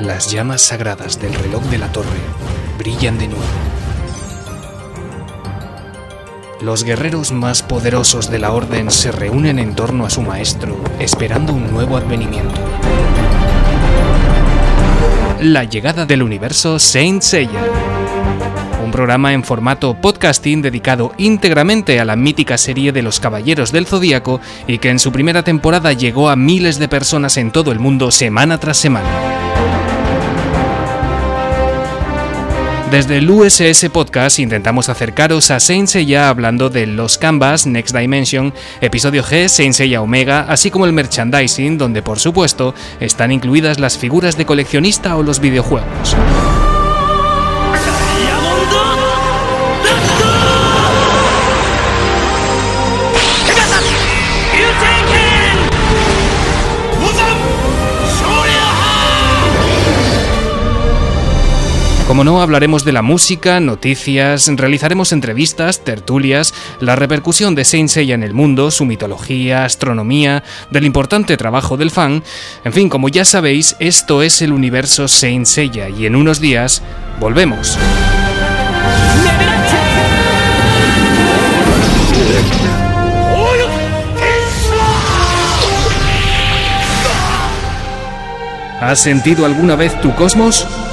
Las llamas sagradas del reloj de la torre brillan de nuevo. Los guerreros más poderosos de la Orden se reúnen en torno a su maestro, esperando un nuevo advenimiento. La llegada del universo Saint Seiya. Un programa en formato podcasting dedicado íntegramente a la mítica serie de los Caballeros del Zodíaco y que en su primera temporada llegó a miles de personas en todo el mundo semana tras semana. Desde el USS Podcast intentamos acercaros a Saint Seiya hablando de los Canvas, Next Dimension, Episodio G, Saint Seiya Omega, así como el merchandising, donde por supuesto están incluidas las figuras de coleccionista o los videojuegos. Como no, hablaremos de la música, noticias, realizaremos entrevistas, tertulias, la repercusión de Saint Seiya en el mundo, su mitología, astronomía, del importante trabajo del fan. En fin, como ya sabéis, esto es el universo Saint Seiya y en unos días volvemos. ¿Has sentido alguna vez tu cosmos?